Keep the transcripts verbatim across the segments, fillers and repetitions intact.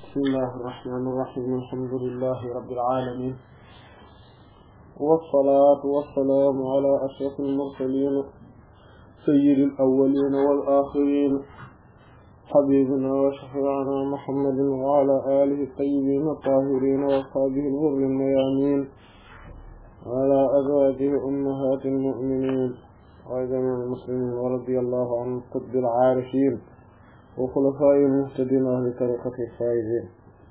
بسم الله الرحمن الرحيم الحمد لله رب العالمين والصلاة والسلام على أشرف المرسلين سيد الأولين والآخرين حبيبنا وشفيعنا محمد وعلى آله الطيبين الطاهرين وأصحابه الغر الميامين وعلى أزواجه أمهات المؤمنين وجميع المسلمين ورضي الله عن قطب العارفين وخلفاء المهتدين أهل طريقة الفائزين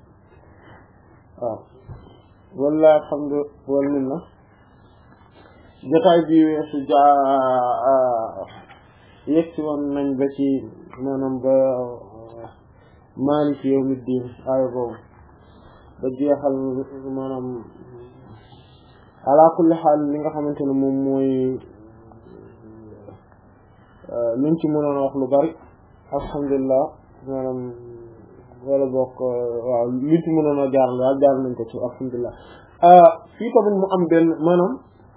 آه. والله الحمد والمنة jotaay bi weesu jaa yegsi woon nañ ba ci maanaam ba maaliki yawmi diin aaya boobu ba jeexal maanaam ala kulli xaal li nga xamante ne moom mooy luñ ci mënoon wax lu bari alhamdulilah maanaam wala bokk waaw luñ ci mënoon a jaar la jaar nañ ko ci alhamdulilah fii tamit mu am benn maanaam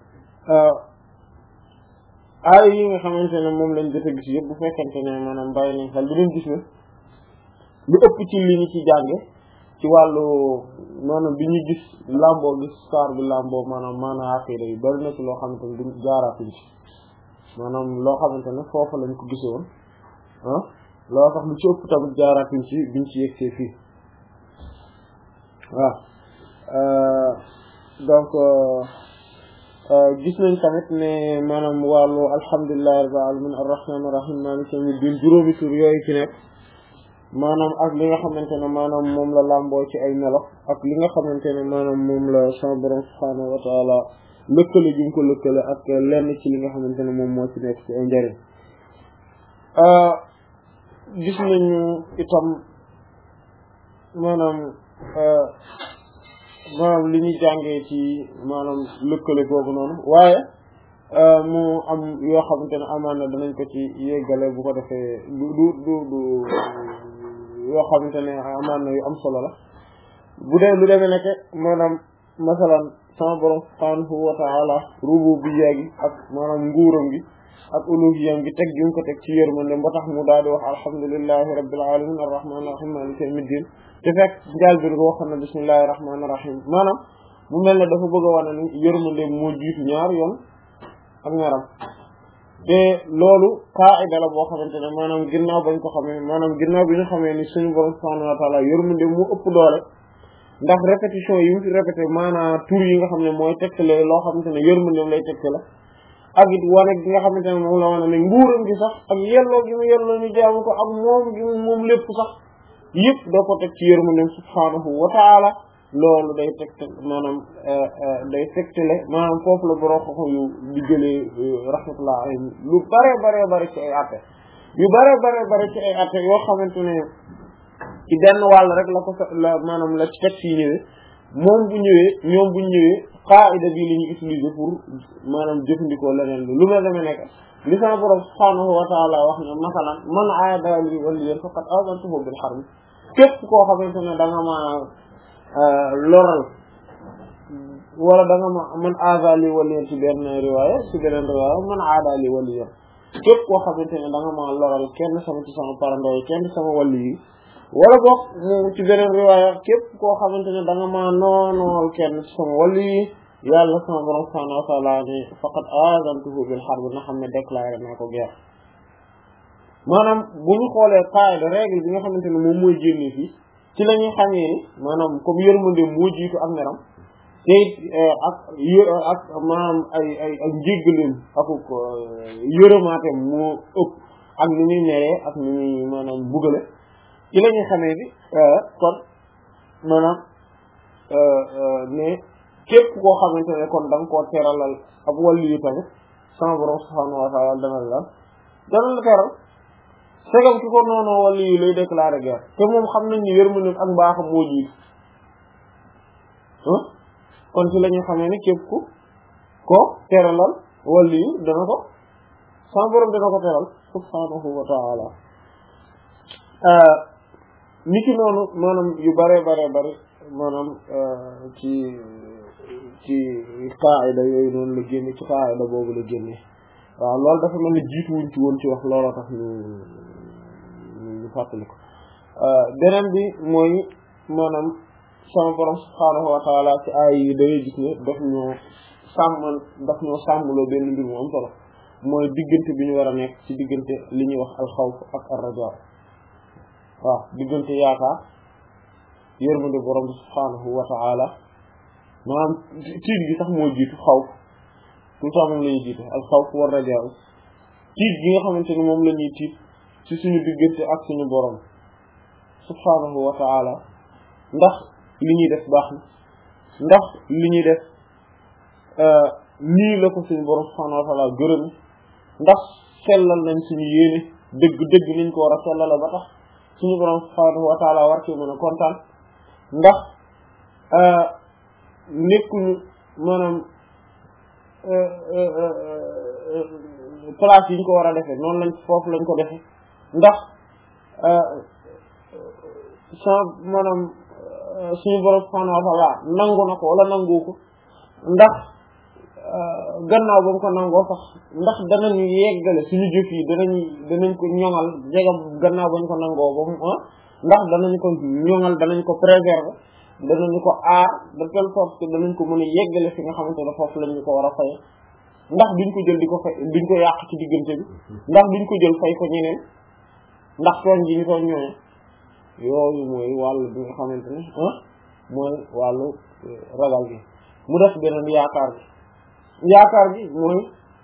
aay yi nga xamante ne moom lañ jot a gis yëpp bu fekkente ne maanaam bàyyi nañ xel dinañ gis ne lu ëpp ci li ñu ci jànge ci wàllu maanaam bi ñu gis làmboo gis saar bi làmboo maanaam maanaam aqida yi bari na ci loo xamante ne duñ jaaraatuñ ci maanaam loo xamante ne foofu lañ ko gise woon ah loo tax lu ci ëpp tamit jaaraatuñ ci biñ ci yegsee fii waaw donc gis nañ tamit ne maanaam wàllu alhamdulillahi rabbil alamin arrahman arrahim maliki yawmid din juróomi tur yooyu ci nekk maanaam ak li nga xamante ne maanaam moom la làmboo ci ay melo ak li nga xamante ne maanaam moom la sama borom subhaanahu wa taala lëkkale ju ko lëkkale ak lenn ci li nga xamante ne moom moo ci nekk ci ay njëriñ gis nañu itam maanaam maanaam li ñuy jàngee ci maanaam lëkkale googu noonu waaye mu am yoo xamante ne amaan na danañ ko ci yeggale bu ko defee du du du du yoo xamante ne amaan na yu am solo la bu dee lu demee nekk maanaam masalan sama borom subhanahu wa ta'ala rububiyya gi ak maanaam nguuram gi ak uluhiyyam gi teg gi mu ko teg ci yërmande ba tax mu daal di wax alhamdulillahi rabbil alamin arrahmanir rahim maliki yawmiddin te fekk njaal bi nga waxoon na bismillahir rahmanir rahim maanaam mu mel ne dafa bëgg a wane ni yërmande moo jiitu ñaar yoon ak ñaram te loolu qaida la boo xamante ne maanaam ginnaaw bañ ko xamee maanaam ginnaaw bi ñu xamee ni suñu borom subhanahu wa ta'ala yërmande mu ëpp doole ndax répétition yi mu fi répété maanaam tur yi nga xam ne mooy tegtale loo xamante ne yërmande lay tegtale ak it wane gi nga xamante ne moom la wane ne nguuram gi sax ak yelloo gi mu yelloo ñu jaamu ko ak moom gi moom lépp sax yëpp doo ko teg ci yërmande subhaanahu wa ta'ala loolu day tegtale maanaam day tegtale maanaam foofu la borom xoxo yu di jëlee rahmatullah alayhi lu bare bare bare ci ay atte yu bare bare bare ci ay atte yoo xamante ne ci benn wàll rek la ko la maanaam la ci teg fii ñëwee moom bu ñëwee ñoom bu ñëwee qaida bi li ñu utiliser pour maanaam jëfandikoo leneen lu mel ne nekk li sama borom subhaanahu wa ta'ala wax ne masalan man aada li waliyan faqad azantuhu bil harb képp koo xamante ne da nga ma loral wala da nga ma man aada li waliyan ci benn riwaaya ci beneen riwaaya man aada li waliyan képp koo xamante ne da nga ma loral kenn sama ci sama parandoo yi kenn sama wali yi wala boog mu ci beneen riwaaya képp koo xamante ne da nga ma noonool kenn ci sama wali yi yàlla sama borom subhanahu wa ta'ala ne faqad azantuhu bil harb na xam ne déclaré naa ko guerre maanaam bu ñu xoolee qaida règle bi nga xamante ne moom mooy génne fii ci la ñuy xamee ni maanaam comme yërmande moo jiitu ak meram te ak yë ak maanaam ay ay ak njéggaleem akuk yërëmaateem moo ëpp ak ni muy meree ak ni muy maanaam bugale ci la ñuy xamee ni kon maanaam ne képp koo xamante ne kon da nga koo teralal ab wàllu yu tamit sama borom subhanahu wa ta'ala dana la dana la teral segam ki ko noonu wàllu yi lay déclarer guerre te moom xam nañ ni yërmande ak mbaaxam moo jiitu kon ci la ñuy xamee ni képp ku ko teralal wàllu yi dana ko sama borom dana ko teral subhanahu wa ta'ala niki noonu maanaam yu bare bare bare maanaam ci ci qaida yooyu noonu la génne ci qaida boobu la génne waaw loolu dafa mel ni jiitu wuñ ci woon ci wax looloo tax ñu ñu fàttali ko beneen bi mooy maanaam sama borom subhaanahu wa taala ci ay yi dangay gis ne daf ñoo sàmmal daf ñoo sàmmloo benn mbir mu am solo mooy diggante bi ñu war a nekk ci diggante li ñuy wax alxawf ak ar-rajaa waaw diggante yaakaar yërmande borom bi subhaanahu wa taala maanaam tiit gi sax moo jiitu xawf tout le temps moom la ñuy jiitu alxawf war rajaa tiit gi nga xamante ni moom la ñuy tiit ci suñu diggante ak suñu borom subhaanahu wa taala ndax li ñuy def baax na ndax li ñuy def nii la ko suñu borom subhaanahu wa taala gërëm ndax sellal nañ suñu yéene dëgg dëgg niñ ko war a sellala ba tax suñu borom subhaanahu wa taala war ci mën a kontaan ndax nekkuñu maanaam place yi ñu ko war a defee noonu lañ foofu lañ ko defee ndax sa maanaam suñu borom subhaanahu wa taala nangu na ko wala nangu ko ndax gannaaw ba mu ko nangoo sax ndax danañu yeggale suñu jëf yi danañ danañ ko ñoŋal jegam gannaaw ba ñu ko nangoo ba mu ndax danañ ko ñoŋal danañ ko préserver danañu ko aar de telle sorte que danañ ko mën a yeggale fi nga xamante ne foofu lañ ñu ko war a fay ndax duñ ko jël di ko fay duñ ko yàq ci diggante bi ndax duñ ko jël fay ko ñeneen ndax tooñ ji ñu tooñ ñooñu yooyu mooy wàllu bi nga xamante ne ah mooy wàllu ragal gi mu def beneen yaakaar bi yaakaar bi mooy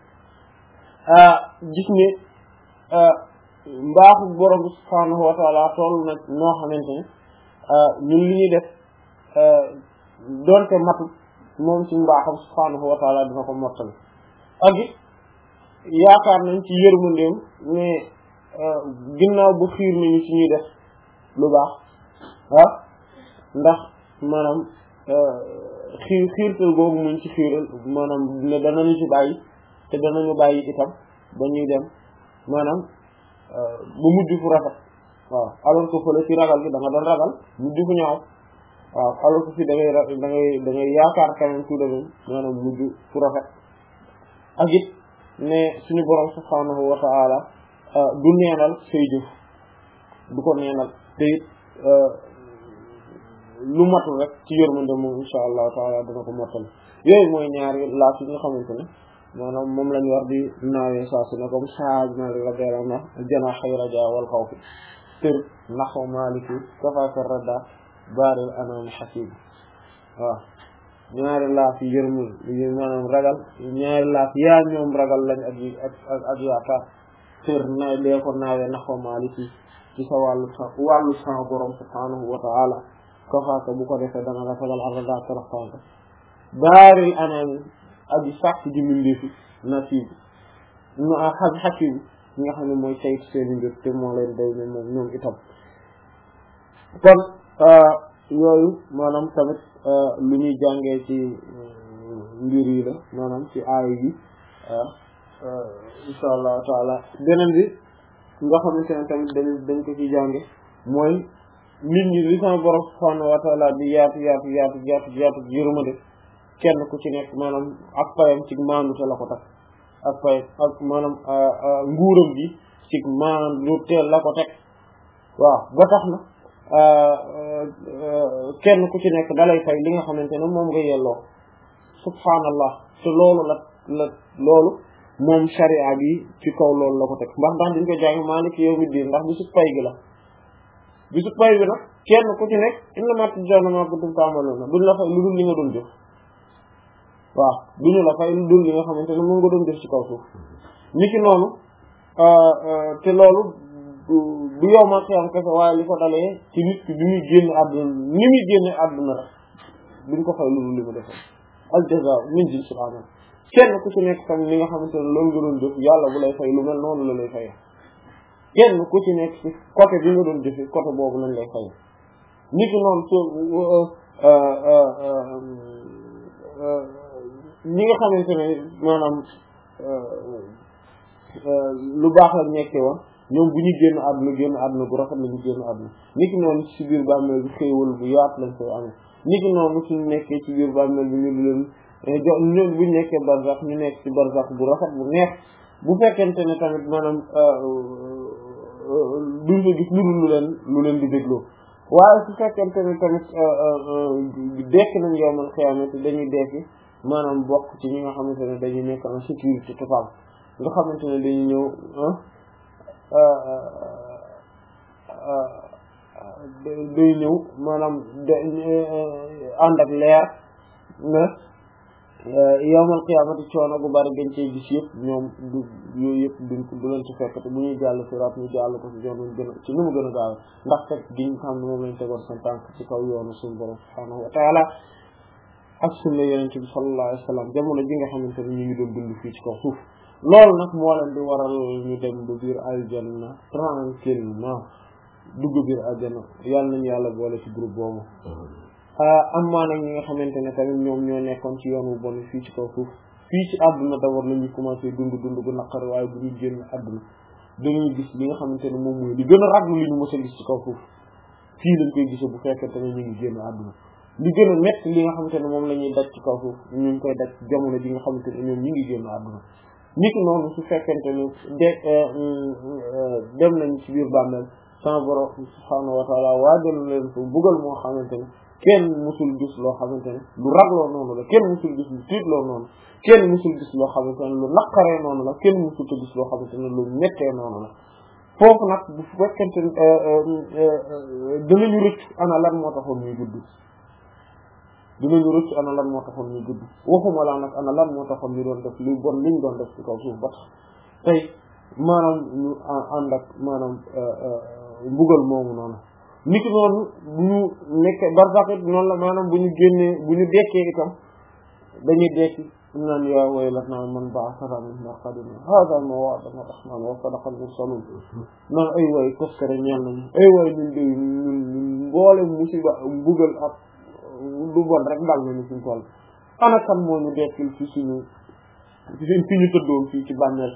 gis ne mbaaxu borom bi subhaanahu wa taala toll nag noo xamante ne ñun li ñuy def doonte matu moom ci mbaaxam subhaanahu wa taala dina ko mottali ak it yaakaar nañ ci yërmandeem mais ginnaaw bu xiir nañu ci ñuy def lu baax ah ndax maanaam xiir xiirtal googu muñ ci xiiral maanaam ne danañu ci bàyyi te danañu bàyyi itam ba ñuy dem maanaam bu mujj fu rafet waaw alors que fële ci ragal gi da nga doon ragal mujj fu ñaaw waaw alors que fi da ngay da ngay da ngay yaakaar quand même tout de même maanaam mujj fu rafet ak it ne suñu borom subhaanahu wa ta'ala du neenal say jëf du ko neenal te it lu matul rek ci yërmande moom insha allahu taala dana ko mottal yooyu mooy ñaari laaf yi nga xamante ne maanaam moom lañu war di naawee saa su ne comme saag mali radiyallahu anhu jana xayra ja wal xawfi tër naxo maliki kafaka radda baaril anam xasib waaw ñaari laaf yi yërmu maanaam ragal ñaari laaf yaa ñoom ragal lañ ak ak ak ak yaakaar tër na lee ko naawee naxo maliki ci sa wàllu sa wàllu sa borom subhanahu wa ta'ala kafaaka bu ko defee dana la fegal arda taraxtaanka baaril anam aji sàkk ji mindeefi nasiib no a xa xakim ñi nga xam ne mooy saytu seeni mbir te moo leen day ne moom ñoom itam kon yooyu maanaam tamit lu ñuy jàngee ci mbir yi la maanaam ci aaya yi insha allahu taala beneen bi nga xamante ne tamit dañ dañ ko ci jànge mooy nit ñi li sama borom subhanahu wa taala bi yaatu yaatu yaatu yaatu yaatu yërmande kenn ku ci nekk maanaam ak payam ci maandu te la ko teg ak payam ak maanaam nguuram bi ci maandu te la ko teg waaw ba tax na kenn ku ci nekk dalay fay li nga xamante ne moom nga yelloo subhaanallah te loolu la la loolu moom sharia bi ci kaw loolu la ko teg ndax ndax dañ ko jàng maaliki yawmi diin ndax bisu pay gi la bisu pay bi nag kenn ku ci nekk innamaa tujzawna maa kuntum ta'maluun duñ la fay lu dul li nga doon jëf waaw duñu la fay lu dul li nga xamante ne moom nga doon def ci kaw suuf niki noonu te loolu du yow ma xiyam kese waaye li ko dalee ci nit ki bi muy génn àdduna ni muy génne àdduna rek duñ ko fay lu dul li mu defal al jazaa'u min jinsil amal kenn ku ci nekk tam li nga xamante ne loolu nga doon def yàlla bu lay fay lu mel noonu la lay fay kenn ku ci nekk ci côté bi nga doon defe côté boobu lañ lay fay niki noonu so ñi nga xamante ne maanaam lu baax la nekkee woon ñoom bu ñu génn àdduna génn àdduna bu rafet la ñu génn àdduna niki noonu ci biir bàmmeel bi xéewal bu yaatu lañ koy amee niki noonu suñu nekkee ci biir bàmmeel bi ñu leen jo ñoom bu ñu nekkee barzak ñu nekk ci barzak bu rafet bu neex bu fekkente ne tamit maanaam duñ ko gis lu dul lu leen lu leen di dégloo waaye su fekkente ne tamit dekk nañ yawmal qiyaamati dañuy dekki maanaam bokk ci ñi nga xamante ne dañuy nekk en sécurité totale nga xamante ne dañuy ñëw day ñëw maanaam da ànd ak leer ne yawmal qiyaamati coono bu bari dañ cey gis yëpp ñoom du yooyu yëpp duñ ko du leen ci fekk te bu ñuy jàll siraat ñu jàll ko ci yoon gën a ci nu mu gën a gaaw ndax fekk gi nga xam ne moom lañ tegoon seen tànk ci kaw yoonu suñu borom subhaanahu wa taala ak sunna yonent bi sallallahu alayhi wa sallam jamono ji nga xamante ne ñu ngi doon dund fii ci kaw suuf loolu nag moo leen di waral ñu dem ba biir aljanna tranquillement dugg biir aljanna yàlla nañu yàlla boole ci groupe boobu am maa nag ñi nga xamante ne tamit ñoom ñoo nekkoon ci yoon wu bon fii ci kaw suuf fii ci àdduna d'abord la ñuy commencé dund dund gu naqari waaye bu ñu génn àdduna dañuy gis li nga xamante ne moom mooy li gën a raglu li ñu mës a gis ci kaw suuf fii lañ koy gisee bu fekkente ne ñu ngi génn àdduna li gën a métti li nga xamante ne moom la ñuy daj ci kaw suuf ñu ngi koy daj jamono ji nga xamante ne ñoom ñu ngi génn àdduna nit noonu su fekkente ne de dem nañ ci biir bàmmeel sama borom subhaanahu wa taala waajal leen fa bugal moo xamante ne kenn musul gis loo xamante ne lu ragloo noonu la kenn musul gis lu tiitloo noonu kenn musul gis loo xamante ne lu naqaree noonu la kenn musul te gis loo xamante ne lu mettee noonu la foofu nag bu fekkente ne dinañu rëcc ana lan moo taxoon ñuy gudd dinañu rëcc ana lan moo taxoon ñuy gudd waxuma laa nag ana lan moo taxoon ñu doon def lu bon liñ doon def ci kaw suuf ba tax tey maanaam ñu ànd ak maanaam mbugal moomu noonu nit ki noonu bu ñu nekkee barzakh noonu la maanaam bu ñu génnee bu ñu dekkee itam dañuy dekki naan yaa waylatanaa man ba'athanaa min marqadinaa haadhaa maa wa'adanaa ar-rahmaan wa sadaqa al-mursaluun naan ay waay toskare ñeel nañu ay waay ñun de ñun ñun mboole musiba mbugal ak du bon rek dal nañu suñu tool ana kan moo ñu dekkil fi suñu fi ñu tëddoon fii ci bàmmeel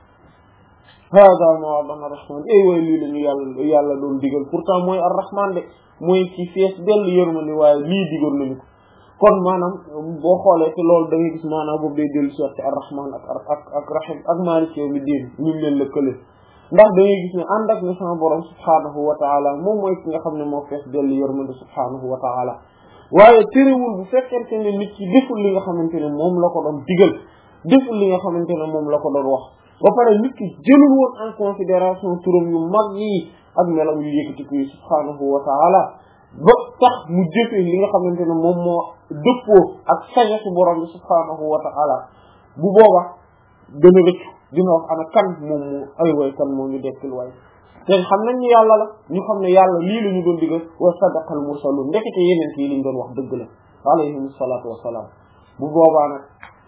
hada ma wa'adana ar-rahman ay way lii la ñu yàlla yàlla doon digal pourtant mooy ar-rahman de mooy ci fees dell yërmande waaye lii digal nañu ko kon maanaam boo xoolee te loolu da ngay gis maanaam boobu day dellu si ci ar-rahman ak ak ak rahim ak maaliki yawmi diin ñu leen lëkkale ndax da ngay gis ne ànd ak ne sama borom subhaanahu wa taala moom mooy ki nga xam ne moo fees dell yërmande subhaanahu wa taala waaye terewul bu fekkente ne nit ki deful li nga xamante ne moom la ko doon digal deful li nga xamante ne moom la ko doon wax ba pare nit ki jëlul woon en considération turam yu mag yi ak melam yu yëkkati ko subhaanahu wa taala ba tax mu jëfee li nga xamante ne moom moo dëppoo ak sañatu borom bi subhaanahu wa taala bu booba dana rëcc dina wax ana kan moom moo ay way kan moo ñu dekkil way te xam nañ ni yàlla la ñu xam ne yàlla lii la ñu doon digal wa sadaqal mursalun ndekete yeneen yi liñ doon wax dëgg la alayhim salaatu wassalaam bu boobaa nag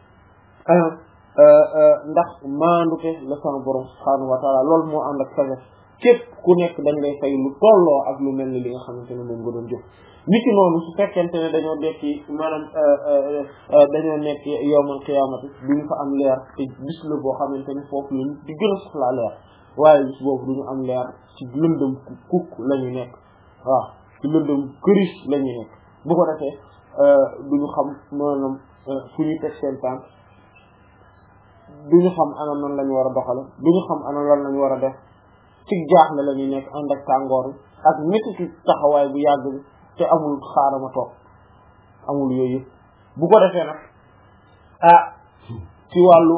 ndax maandute la sama borom subhaanahu wa taala loolu moo ànd ak saga képp ku nekk dañ lay fay lu tolloo ak lu mel ni li nga xamante ne moom nga doon jëf niki noonu su fekkente ne dañoo dekki maanaam dañoo nekk yawmal qiyaamati duñu fa am leer te bis la boo xamante ne foofu lañ di gën a soxlaa leer waaye bis boobu duñu am leer ci lëndëm kukk la ñu nekk waaw ci lëndëm këris la ñu nekk bu ko defee duñu xam maanaam fu ñu teg seen tànk duñu xam ana nan lañu war a doxale duñu xam ana lan lañu war a def ci jaaxle la ñu nekk ànd ak tàngoor bi ak métti taxawaay bu yàgg bi te amul xaarama toog amul yooyu yëpp bu ko defee nag ah ci wàllu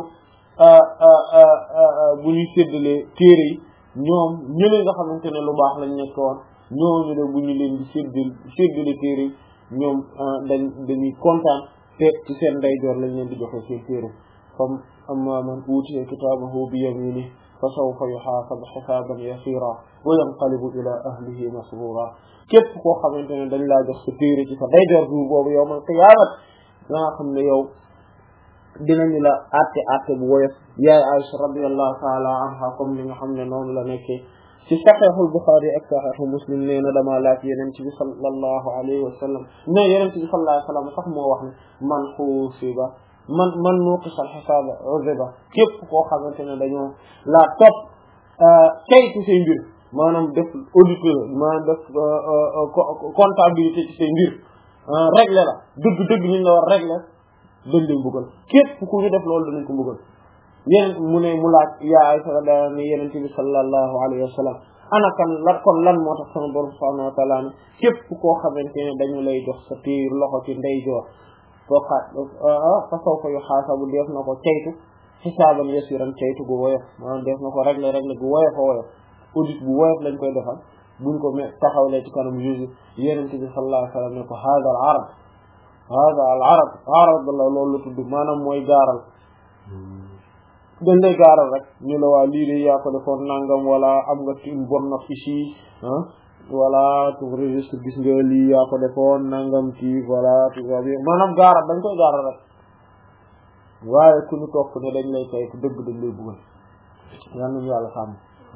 bu ñuy séddalee téere yi ñoom ñële nga xamante ne lu baax lañ nekk woon ñooñu de bu ñu leen di séddal séddale téere yi ñoom dañ dañuy kontaan te ci seen ndeyjoor lañ leen di joxe seen téere comme amma man utiya kitaabahu bi yaminihi fa sawfa yuhaasabu hisaaban yasiira wa yanqalibu ila ahlihi masruura képp koo xamante ne dañ laa jox sa téere ci sa ndeyjoor jour boobu yawmal qiyaamat da nga xam ne yow dinañu la àtte àtte bu woyof yaay Aisha radiyallahu ta'ala anha comme li nga xam ne noonu la nekkee ci Sahihul Bukhari ak Sahih Muslim nee na damaa laaj Yonent bi sallallahu alayhi wa sallam ne Yonent bi sallallahu alayhi wa sallam sax moo wax ne man xuusiba man man nuqisa al-hisaaba uziba képp koo xamante ne dañoo laa topp tey ci say mbir maanaam def auditeur maanaam def comptabilité ci say mbir régler la dëgg-dëgg ñu la war régler dañ leen mbugal képp ku ñu def loolu danañ ko mbugal yeneen mu ne mu laaj yaa Aysa radiyallahu anha Yonent bi sallallahu alayhi wa sallam ana kan lan kon lan moo tax sama borom subhanahu wa ta'ala ne képp koo xamante ne dañu lay jox sa téer loxo ci ndeyjoor soo xaat fa saw fa yu xaasabu def na ko caytu xisaaban yasiran caytu gu woyof maanaam def na ko régler régler gu woyof a woyof audit bu woyof lañ koy defal buñ ko me taxawlee ci kanam juge yonent bi sallallahu alayhi wa sallam ne ko hada al arab hada al arab arab la loolu la tudd maanaam mooy gaaral dañ lay gaaral rek ñu la waa lii de yaa ko defoon nangam wala am nga ci une bonne note ici ah voilà tu registre gis nga lii yaa ko defoon nangam ci voilà tout va bien maanaam gaaral dañ koy gaaral rek waaye ku ñu topp ne dañ lay tay ku dëgg dañ lay buggal yal nañu yàlla sàmm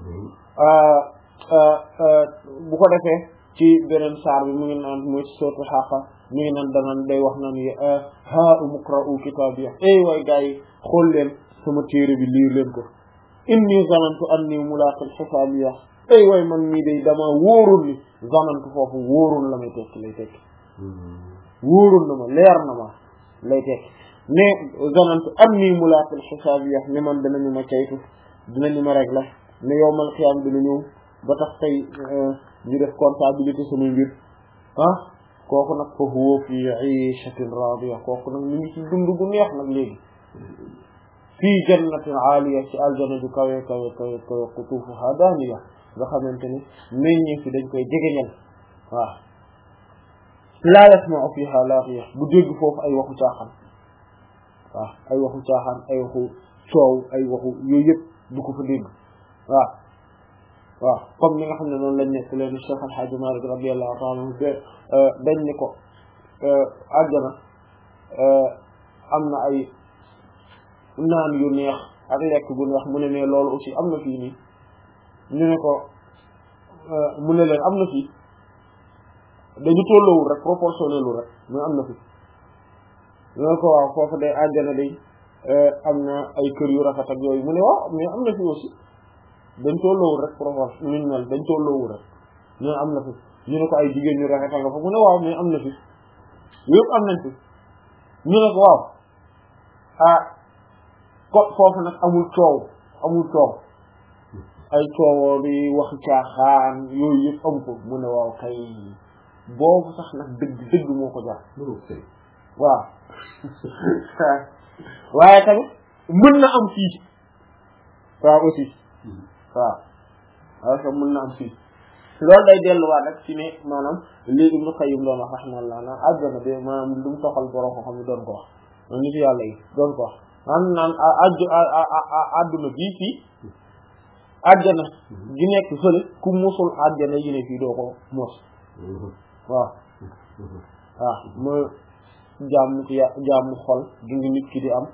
bu ko defee ci beneen saar bi mu ngi naan muy sourate Haqqa mu ngi naan danaan day wax naan ha umqra'u kitabiya ay waay gars yi xool leen sama téere bi liir leen ko inni zanantu anni mulaqin hisabiya ay waay man mii day dama wóorul ni zanantu foofu wóorul la may tekki lay tekki wóorul na ma leer na ma lay tekki ne zanantu anni mulaqin hisabiya ne man dinañu ma caytu dinañu ma régler ne yowmal xiyaam dina ñëw ba tax tey ñu def comptabilité sama mbir ah kooku nag fa huwa fi 'ishatin radiya kooku nag ñu ngi ci dund gu neex nag léegi fii jannatin 'aliya ci aljana ju kawe kawe kawe kawe qutuufuha daaniya nga xamante ne meññee fi dañ koy jegeñal waaw laa yasma'u fiha laaxiya bu dégg foofu ay waxu caaxaan waaw ay waxu caaxaan ay waxu coow ay waxu yooyu yëpp du ko fa dégg waaw waaw comme ni nga xam ne noonu lañ nekk leen Cheikh Al Hadj Malick radiyallahu ta'ala anhu dañ ni ko àjjana am na ay naan yu neex ak lekk bu neex mu ne ne loolu aussi am na fii nii ñu ne ko mu ne leen am na fii dañu tolloowul rek proportionnel lu rek mais am na fi ñu ne ko waaw foofu day àjjana day am na ay kër yu rafet ak yooyu mu ne waaw mais am na fi aussi dañ tolloowul rek proportion ñu mel dañ tolloowul rek ñu am na fi ñu ne ko ay jigéen ñu rafet nga fa mu ne waaw mais am na fi yëpp am nañ fi ñu ne ko waaw ah ko foofu nag amul coow amul coow ay coowoo bi wax caaxaan yooyu yëpp amu ko mu ne waaw kay boobu sax nag dëgg dëgg moo ko jar waaw waaye tamit mën na am fii waaw aussi waaw waaw sax mën na am fii loolu day delluwaat rek ci ne maanaam léegi Ibnu Qayyim doon wax rahimahullah naan àjjana de maanaam lu mu soxal borom ko xam ne doon ko wax noonu nit yàlla yi doon ko wax naan naan ajju àdduna bii fii àjjana gi nekk fële ku musul àjjana yi ne fii doo ko mos waaw waaw mooy jàmm ya jàmm xol gi ngi nit ki di am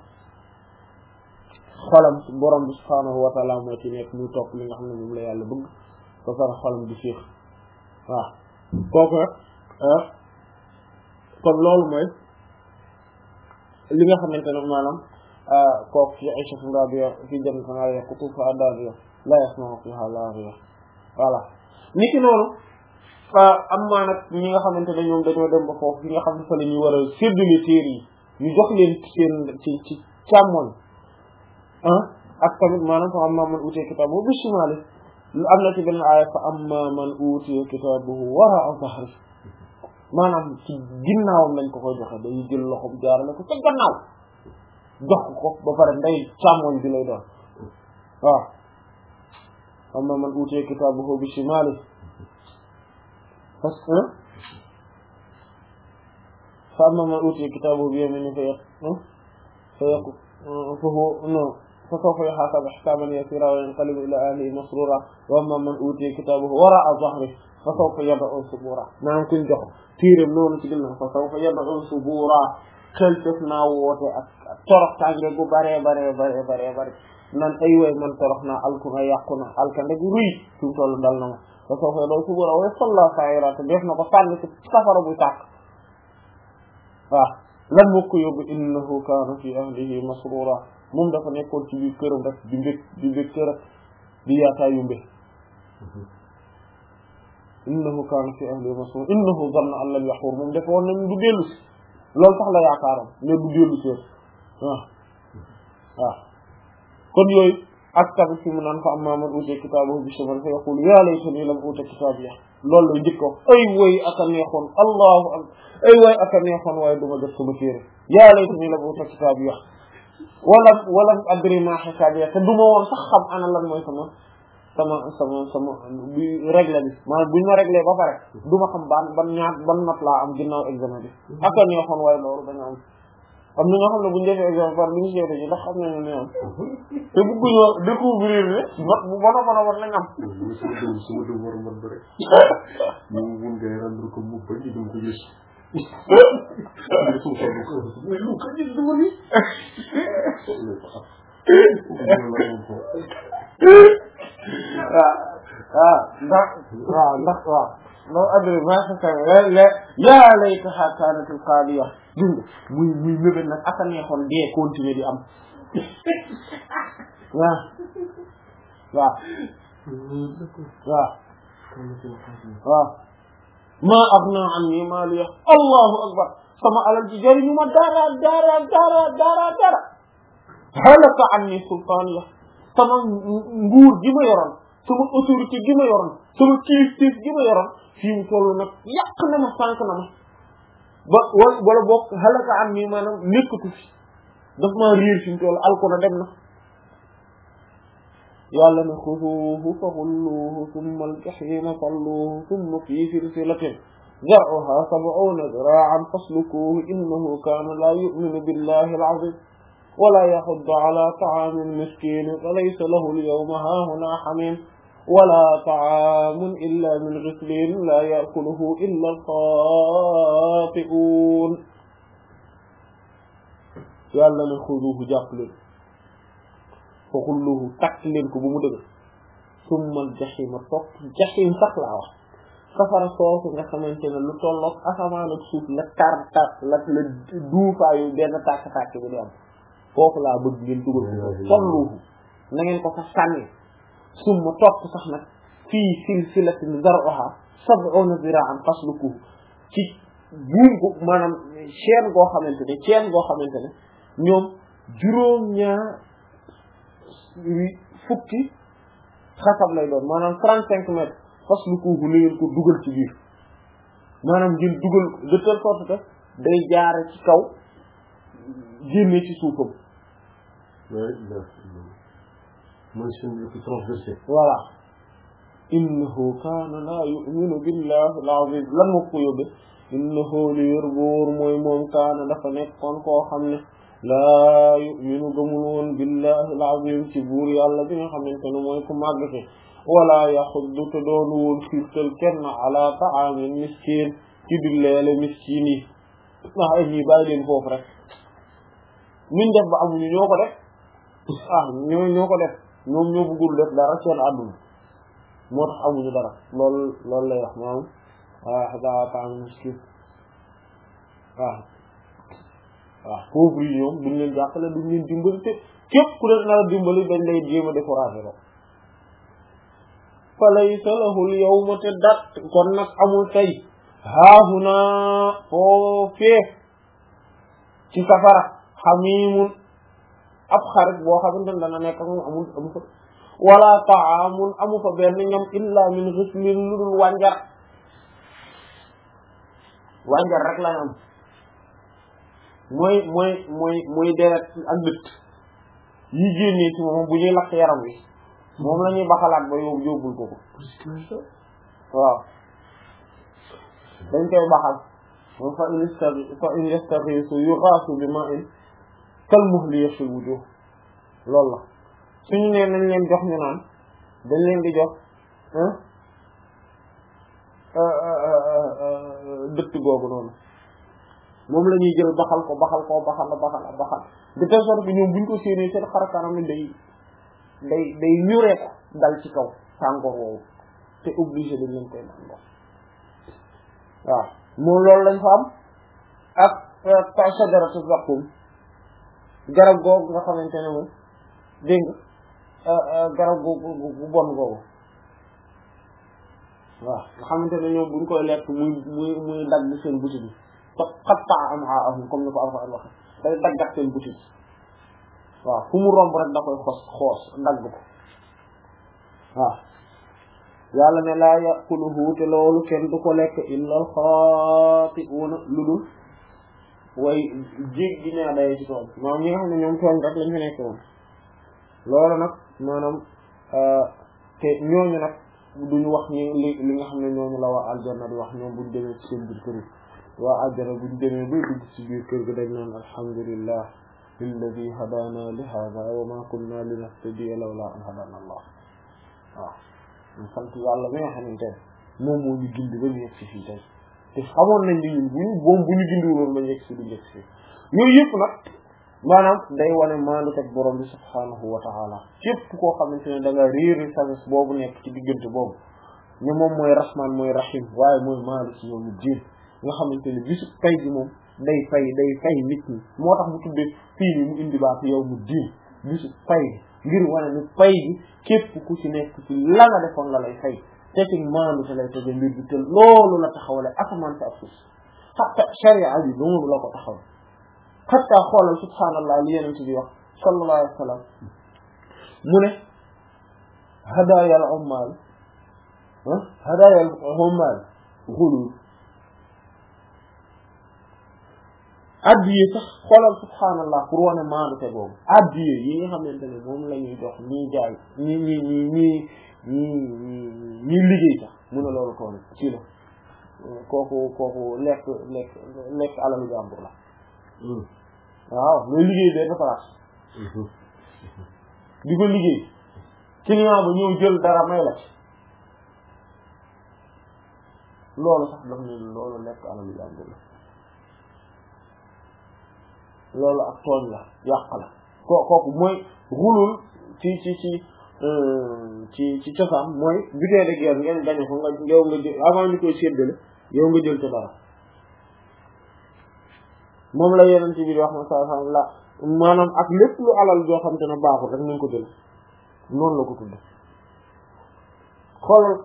xolam borom bi subhaanahu wa ta'ala moo ci nekk muy topp li nga xam ne moom la yàlla bëgg ba pare xolam di fiix waaw kooku nag kon loolu mooy li nga xamante ne maanaam kooku fi ayshatun raadiya fi jannatin 'aaliya qutuufuhaa daaniya laa yasma'u fiihaa laagiya voilà ni ki noonu am maa nag ñi nga xamante ne ñoom dañoo dem ba foofu fi nga xam ne fa la ñuy war a séddale téere yi ñu jox leen seen ci ci càmmoñ ah ak tamit maanaam fa ammaa man uutiya kitaabahu bi shimaalihi am na ci benn aaya fa ammaa man uutiya kitaabahu waraa'a zahrihi maanaam ci ginnaawam lañ ko koy joxe dañuy jël loxoom jaarale ko ca gannaaw jox ko ba pare nday càmmoñ bi lay doon waaw ammaa man uutiya kitaabahu bi shimaalihi parce que fa ammaa man uutiya kitaabahu bi yamiinihi fa yaqul fa huwa non fa sawfa yuhaasabu hisaaban yasiiran wa yanqalibu ilaa ahlihi masruuran wa ammaa man uutiya kitaabahu waraa'a zahrihi fa sawfa yad'uu subuuran maanaam kuñ jox tiiram noonu ci ginnaaw fa sawfa yad'uu subuuran xel def naa woote ak torox tànge gu bare bare bare bare bare nan ay way man torox naa alku na yàqu na alkande gu ruy fi mu toll dal na ma fa sawfa yad'uu subuuran wa yaslaa sa'iiran def na ko sànni ci safara buy tàkk waaw lan moo ko yóbbu innahu kaana fi ahlihi masruura moom dafa nekkoon ci biir këram rek di mbég di mbég rek di yaataa yu mbé innahu kaana fi ahlihi masruura innahu zanna an lam yaxuur moom dafa woon nañ du dellu si loolu sax la yaakaaram mais du dellu si waaw waaw kon yooyu ak tamit fi mu naan fa amma man utiya kitaabahu bi shimal fa yaqulu yaa laytanii lam uuta kitaabiya loolu la njëkk wax ay way aka neexoon allahu ak ay way aka neexoon waaye duma jot sama téere yaa laytanii lam uuta kitaabiya wala wala adri ma hisaabiya te duma woon sax xam ana lan mooy sama sama sama sama bi réglé bi maanaam buñ ma réglé ba pare duma xam ban ban ñaat ban note laa am ginnaaw examen bi aka neexoon waaye loolu dañu am am na ñoo xam ne bu ñu defee examen par bi ñu seede ji ndax xam nañu ne am te bëgguñoo découvrir ne not bu bon a bon a bon lañ am suma dëm suma dëm war a mën ba rek ñu mun ngay rendre ko mu bañ dum ko gis mais lu ko gis duma ni waaw waaw ndax waaw ndax waaw loolu adri masaka yaa laytahaa kaanatil qaadiya gis nga muy muy mébét nag aka neexoon dee continuer di am waaw waaw waaw waaw maa aghnaa annii maaliya allahu akbar sama alal ji jariñu ma dara dara dara dara dara halaka annii sultaaniya sama nguur gi ma yoroon sama autorité gi ma yoroon sama kilifteef gi ma yoroon fii mu toll nag yàq na ma sànq na ma ba wala wala bokk halaka am nii maanaam nekkatu fi daf maa riir fi mu toll alko na dem na yàlla ne xuduuhu fa xulluuhu summa aljahima salluuhu summa fii silsilatin zar'uha sab'una ziraa'an faslukuuhu innahu kaana laa yu'minu billahi al-'aziim wala yaxuddu ala ta'aami al-miskiin falaysa lahu al-yawma haahunaa hamiim wala ta'aamun illaa min ghisliin laa ya'kuluhu illa al-xaati'uun yàlla ne xuduuhu jàpp leen fa xulluuhu takk leen ko bu mu dëgg summa al-jahiima topp jahiim sax laa wax safara soosu nga xamante ne lu tollook asamaan ak suuf la tar tar la la duufaayu benn tàkk-tàkk bi di am foofu laa bëgg ngeen dugal ko solluuhu na ngeen ko fa sànni summa topp sax nag fii silsilatin zar'uha sab'una zira'an faslukuhu ci buum ko maanaam chaîne goo xamante ne chaîne goo xamante ne ñoom juróom ñaar fukki xasab lay doon maanaam trente-cinq mètres faslukuhu la ngeen ko dugal ci biir maanaam ngeen dugal de telle sorte que day jaare ci kaw génne ci suufam mooy seen yëpp transversé voilà innahu kaana laa yu'minu billahi al-azim lan moo ko yóbbe innahu li yor boor mooy moom kaana dafa nekkoon koo xam ne laa yu'minu gëmul woon billahi al-azim ci buur yàlla bi nga xamante ne mooy ku màgg fi wala yaxuddu te doon woon xiirtal kenn ala ta'aamil miskin ci di leele miskin yi ndax ay ñii bàyyi leen foofu rek min def ba amuñu ñoo ko def ah ñoo ñoo ko def ñoom ñoo bëggul def dara seen àdduna moo tax amuñu dara loolu loolu lay wax maanaam waaw daa ta'am miskin waaw waaw pauvre yi ñoom duñ leen jàppale duñ leen dimbali te képp ku leen nar a dimbali dañ lay jéem a décourager lo fa laysa lahu al-yawma te dat kon nag amul tey haahuna foofee ci safara xamimun ab xarit boo xamante ne dana nekk ak moom amul amu fa wala ta'amun amu fa benn ñam illa min ghislin lu dul wànjar wànjar rek lañ am mooy mooy mooy mooy deret ak dëtt yi génnee ci moom bu ñuy lakk yaram wi moom la ñuy baxalaat ba yóbbu yóbbul ko ko waaw dañ koy baxal moom fa in yastaghi fa in yastaghisu yughasu bima'in kalmuhli yashwi wujuh loolu la suñu nee nañ leen jox ñu naan dañ leen di jox dëtt googu noonu moom la ñuy jël baxal ko baxal ko baxal baxal baxal de telle sorte que ñoom buñ ko séenee seen xarakaram day day day ñuree ko dal ci kaw tàngoor woowu te obligé dañ leen koy naan ndox waaw moom loolu lañ fa am ak shajaratu zaqqum garab googu nga xamante ne moom dégg nga garab googu bu bon googu waaw nga xamante ne ñoom buñ koy lekk muy muy muy dagg seen butit yi qatta'a am'aa'ahum comme ni ko Alxuraan waxe day daggat seen butit waaw fu mu romb rek da koy xos xoos dagg ko waaw yàlla ne laa yaquluhu te loolu kenn du ko lekk illa al xaati'uuna lu dul way jéggi ñaa daye ci tool maanaam ñi nga xam ne ñoom tooñ rek lañ fi nekk moom loolu nag maanaam te ñooñu nag duñu wax ñi li li nga xam ne ñooñu la waa aljanna di wax ñoom buñ demee ci seen biir kër yi waa aljanna buñ demee bay dugg ci biir kër ga dañ naan alhamdulillah lilladi hadana li hada wa ma kunna linahtadiya lawla an hadana allah waaw ñu sant yàlla bi nga xamante ne moom moo ñu gindi ba ñu yegg si fii tey te xamoon nañ ni ñun buñ boom bu ñu gindiwuloon ba ñu yegg si du yegg si yooyu yëpp nag maanaam day wane maandu teg borom bi subhaanahu wa ta'ala képp koo xamante ne da nga réeri sagesse boobu nekk ci diggante boobu ne moom mooy rahman mooy rahim waaye mooy maalik ci yawmi diin nga xamante ne bisu pay bi moom day fay day fay nit ñi moo tax mu tuddee fii ni mu indi baatu yawmi diin bisu pay ngir wane ni pay bi képp ku ci nekk ci la nga defoon la lay fay te ci maandu te lay tege mbir bi te loolu la taxawale asamaan sa ak suuf hatta sharia bi loolu la ko taxaw hatta xoolal subhaanallah li yeneen ci bi wax sallallahu alayhi wa sallam mu ne hadaya al ummal hadaya al ummal ghulul addiye sax xoolal subhaanallah pour wane maandu te boobu addiye yi nga xamante ne moom la ñuy jox ñii jaay ñi ñi ñi ñi ñi ñi liggéey sax mu ne loolu toon ci la kooku kooku lekk lekk lekk alalu jàmbur la waaw looy liggéey benn place di ko liggéey client ba ñëw jël dara may la ci loolu sax daf ne loolu lekk alalu jàmbur la loolu ak tooñ la yàq la ko kooku mooy xulul ci ci ci ci ci cosaan mooy butin de guerre ngeen gañe ko nga yow nga jël avant ñu koy séddale yow nga jël ci dara moom la yeneen ci biir wax na sa xam la maanaam ak lépp lu alal joo xam te ne baaxul rek nañ ko jël noonu la ko tudd xoolal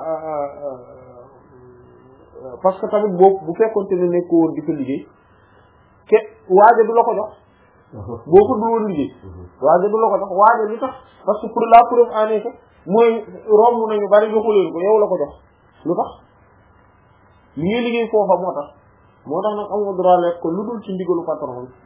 parce que tamit boobu bu fekkoonte ne nekk woon di ko liggéey ke waaje du la ko jox boo ko dul woon liggéey waaje du la ko jox waaje li tax parce que pour la preuve en est que mooy romb nañu bari joxu leen ko yow la ko jox lu tax li ngay liggéey foofa moo tax moo tax nag amoo droit lekk ko lu dul ci ndigalu patron bi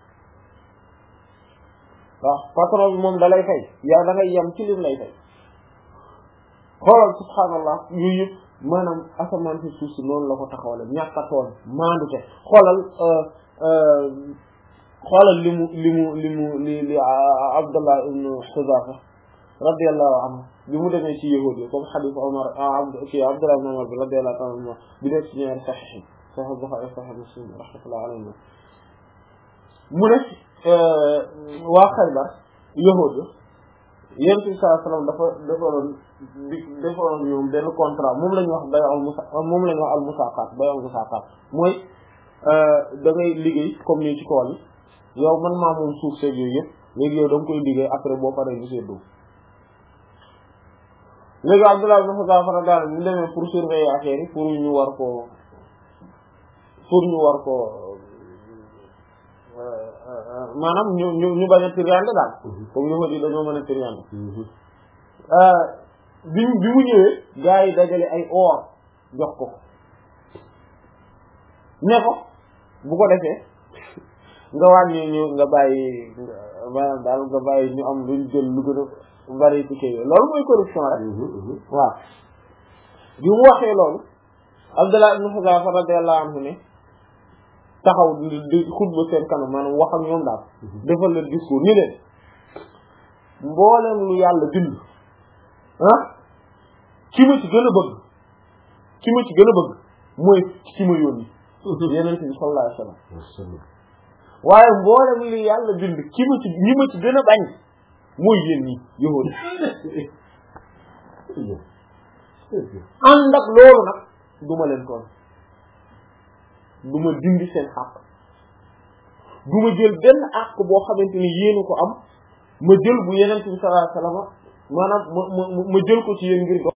waaw patron bi moom da lay fay yaa da ngay yem ci lim lay fay xoolal subhaanallah yooyu yëpp maanaam asamaan si suuf si noonu la ko taxawale ñàkk a tooñ maandu te xoolal xoolal li mu li mu li mu li li Abdullah ibn Huzafa radiyallahu anhu bi mu demee ci yahuud yi comme hadith Omar abd ci Abdullah ibn Umar bi radiyallahu anhu bi nekk ci ñaari sahih sahih Bukhari sahih Muslim rahmatullahi alayhi mu ne waa Xaybar yahuud yi yonent bi sallallahu alayhi wasallam dafa defaroon di defaroon ñoom benn contrat moom la ñuy wax bay'ul musa moom la ñuy wax al musaqat bay'ul musaqat mooy da ngay liggéey comme ni ci tool yi yow man maa moom suuf seeg yooyu yëpp léegi yow da nga koy liggéey après boo paree ñu seddoo léegi Abdullah ibn Huzafa daal ñu demee pour surveiller affaire yi pour ñu war ko pour ñu war ko maanaam ñu ñu ñu bañ a triande daal comme ñu ko di dañoo mën a triande bi bi mu ñëwee gars yi dajale ay or jox ko ne ko bu ko defee nga wàññi ñu nga bàyyi maanaam daal nga bàyyi ñu am luñ jël lu gën a bari ci kii loolu mooy corruption rek waaw bi mu waxee loolu Abdullah ibn Huzafa radiyallahu anhu ne taxaw di di xutba seen kanam maanaam wax ak ñoom daal defal leen discours ni leen mbooleem lu yàlla bind ah ki ma ci gën a bëgg ki ma ci gën a bëgg mooy ki ma yónni yeneen bi sallallahu alayhi wasallam waaye mbooleem lu yàlla bind ki ma ci ñi ma ci gën a bañ mooy yéen ñi yóoon ànd ak loolu nag duma leen toon du ma dindi seen àq du ma jël benn àq boo xamante ni yéen ko am ma jël bu yeneen bi sallallahu alayhi wasallam maanaam ma ma ma jël ko ci yéen ngir